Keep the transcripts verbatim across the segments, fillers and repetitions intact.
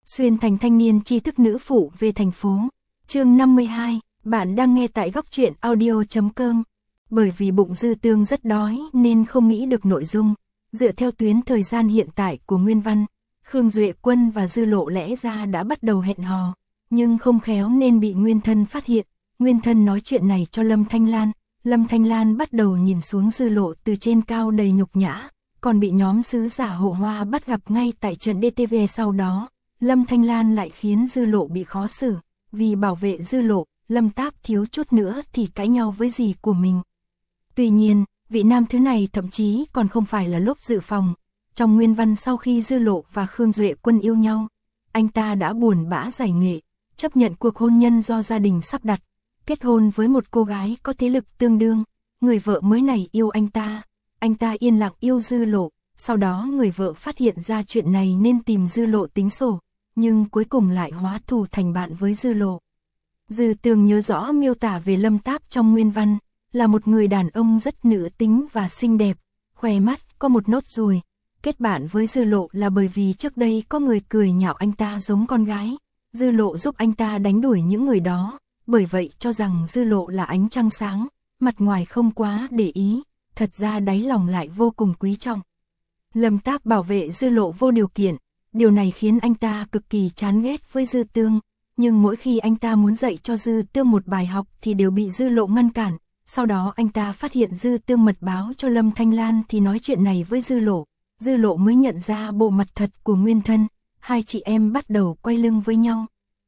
Xuyên thành thanh niên tri thức nữ phụ về thành phố. Chương năm mươi hai, bạn đang nghe tại góc truyện audio chấm com. Bởi vì bụng Dư Tương rất đói nên không nghĩ được nội dung. Dựa theo tuyến thời gian hiện tại của nguyên văn, Khương Duệ Quân và Dư Lộ lẽ ra đã bắt đầu hẹn hò, nhưng không khéo nên bị Nguyên Thân phát hiện. Nguyên Thân nói chuyện này cho Lâm Thanh Lan. Lâm Thanh Lan bắt đầu nhìn xuống Dư Lộ từ trên cao đầy nhục nhã, còn bị nhóm sứ giả Hộ Hoa bắt gặp ngay tại trận đê tê vê sau đó. Lâm Thanh Lan lại khiến Dư Lộ bị khó xử, vì bảo vệ Dư Lộ, Lâm Táp thiếu chút nữa thì cãi nhau với dì của mình. Tuy nhiên, vị nam thứ này thậm chí còn không phải là lốp dự phòng. Trong nguyên văn sau khi Dư Lộ và Khương Duệ Quân yêu nhau, anh ta đã buồn bã giải nghệ, chấp nhận cuộc hôn nhân do gia đình sắp đặt, kết hôn với một cô gái có thế lực tương đương. Người vợ mới này yêu anh ta, anh ta yên lặng yêu Dư Lộ. Sau đó người vợ phát hiện ra chuyện này nên tìm Dư Lộ tính sổ, nhưng cuối cùng lại hóa thù thành bạn với Dư Lộ. Dư Tương nhớ rõ miêu tả về Lâm Táp trong nguyên văn, là một người đàn ông rất nữ tính và xinh đẹp, khóe mắt có một nốt ruồi. Kết bạn với Dư Lộ là bởi vì trước đây có người cười nhạo anh ta giống con gái. Dư Lộ giúp anh ta đánh đuổi những người đó, bởi vậy cho rằng Dư Lộ là ánh trăng sáng, mặt ngoài không quá để ý, thật ra đáy lòng lại vô cùng quý trọng. Lâm Táp bảo vệ Dư Lộ vô điều kiện, điều này khiến anh ta cực kỳ chán ghét với Dư Tương, nhưng mỗi khi anh ta muốn dạy cho Dư Tương một bài học thì đều bị Dư Lộ ngăn cản. Sau đó anh ta phát hiện Dư Tương mật báo cho Lâm Thanh Lan thì nói chuyện này với Dư Lộ. Dư Lộ mới nhận ra bộ mặt thật của Nguyên Thân, hai chị em bắt đầu quay lưng với nhau.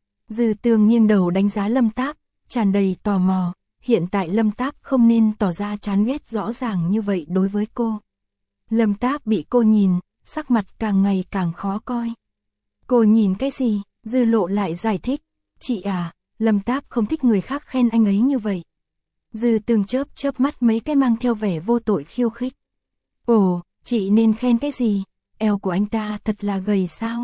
Dư Tương nghiêng đầu đánh giá Lâm Táp, tràn đầy tò mò, hiện tại Lâm Táp không nên tỏ ra chán ghét rõ ràng như vậy đối với cô. Lâm Táp bị cô nhìn, sắc mặt càng ngày càng khó coi. Cô nhìn cái gì? Dư Lộ lại giải thích, chị à, Lâm Táp không thích người khác khen anh ấy như vậy. Dư Tương chớp chớp mắt mấy cái mang theo vẻ vô tội khiêu khích. Ồ, chị nên khen cái gì? Eo của anh ta thật là gầy sao?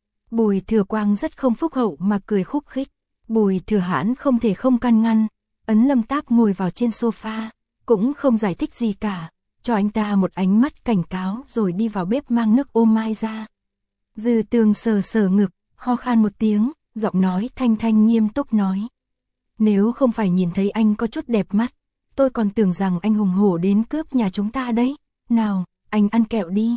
Bùi Thừa Quang rất không phúc hậu mà cười khúc khích. Bùi Thừa Hãn không thể không can ngăn, ấn Lâm Táp ngồi vào trên sofa, cũng không giải thích gì cả, cho anh ta một ánh mắt cảnh cáo rồi đi vào bếp mang nước ô mai ra. Dư Tương sờ sờ ngực, ho khan một tiếng, giọng nói thanh thanh nghiêm túc nói. Nếu không phải nhìn thấy anh có chút đẹp mắt, tôi còn tưởng rằng anh hùng hổ đến cướp nhà chúng ta đấy. Nào, anh ăn kẹo đi.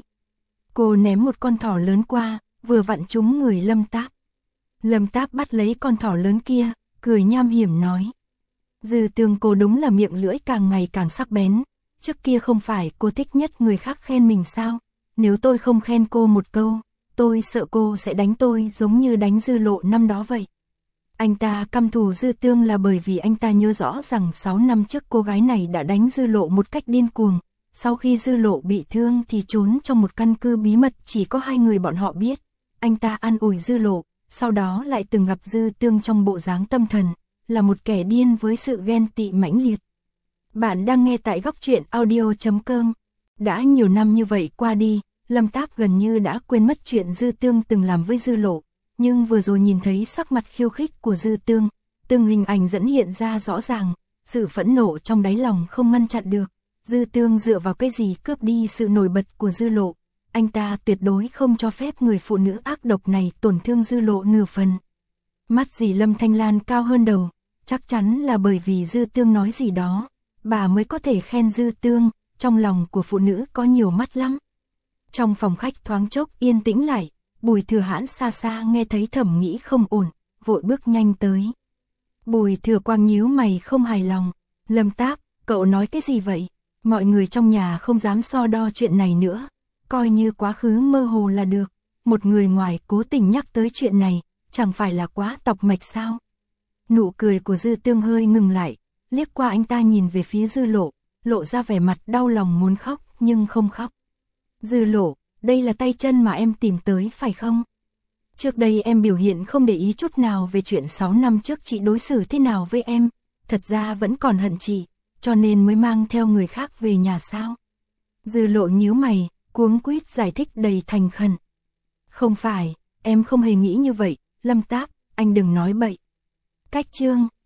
Cô ném một con thỏ lớn qua, vừa vặn trúng người Lâm Táp. Lâm Táp bắt lấy con thỏ lớn kia, cười nham hiểm nói. Dư Tương cô đúng là miệng lưỡi càng ngày càng sắc bén. Trước kia không phải cô thích nhất người khác khen mình sao? Nếu tôi không khen cô một câu, tôi sợ cô sẽ đánh tôi giống như đánh Dư Lộ năm đó vậy. Anh ta căm thù Dư Tương là bởi vì anh ta nhớ rõ rằng sáu năm trước cô gái này đã đánh Dư Lộ một cách điên cuồng. Sau khi Dư Lộ bị thương thì trốn trong một căn cứ bí mật chỉ có hai người bọn họ biết. Anh ta an ủi Dư Lộ, sau đó lại từng gặp Dư Tương trong bộ dáng tâm thần, là một kẻ điên với sự ghen tị mãnh liệt. Bạn đang nghe tại góc truyện audio chấm com. Đã nhiều năm như vậy qua đi, Lâm Táp gần như đã quên mất chuyện Dư Tương từng làm với Dư Lộ. Nhưng vừa rồi nhìn thấy sắc mặt khiêu khích của Dư Tương, từng hình ảnh dẫn hiện ra rõ ràng, sự phẫn nộ trong đáy lòng không ngăn chặn được. Dư Tương dựa vào cái gì cướp đi sự nổi bật của Dư Lộ? Anh ta tuyệt đối không cho phép người phụ nữ ác độc này tổn thương Dư Lộ nửa phần. Mắt dì Lâm Thanh Lan cao hơn đầu, chắc chắn là bởi vì Dư Tương nói gì đó, bà mới có thể khen Dư Tương, trong lòng của phụ nữ có nhiều mắt lắm. Trong phòng khách thoáng chốc yên tĩnh lại, Bùi Thừa Hãn xa xa nghe thấy thẩm nghĩ không ổn, vội bước nhanh tới. Bùi Thừa Quang nhíu mày không hài lòng, Lâm Táp, cậu nói cái gì vậy? Mọi người trong nhà không dám so đo chuyện này nữa, coi như quá khứ mơ hồ là được. Một người ngoài cố tình nhắc tới chuyện này, chẳng phải là quá tọc mạch sao? Nụ cười của Dư Tương hơi ngừng lại, liếc qua anh ta nhìn về phía Dư Lộ, lộ ra vẻ mặt đau lòng muốn khóc nhưng không khóc. Dư Lộ, đây là tay chân mà em tìm tới phải không? Trước đây em biểu hiện không để ý chút nào về chuyện sáu năm trước chị đối xử thế nào với em, thật ra vẫn còn hận chị, cho nên mới mang theo người khác về nhà sao? Dư Lộ nhíu mày, cuống quýt giải thích đầy thành khẩn. Không phải, em không hề nghĩ như vậy, Lâm Táp, anh đừng nói bậy. Cách chương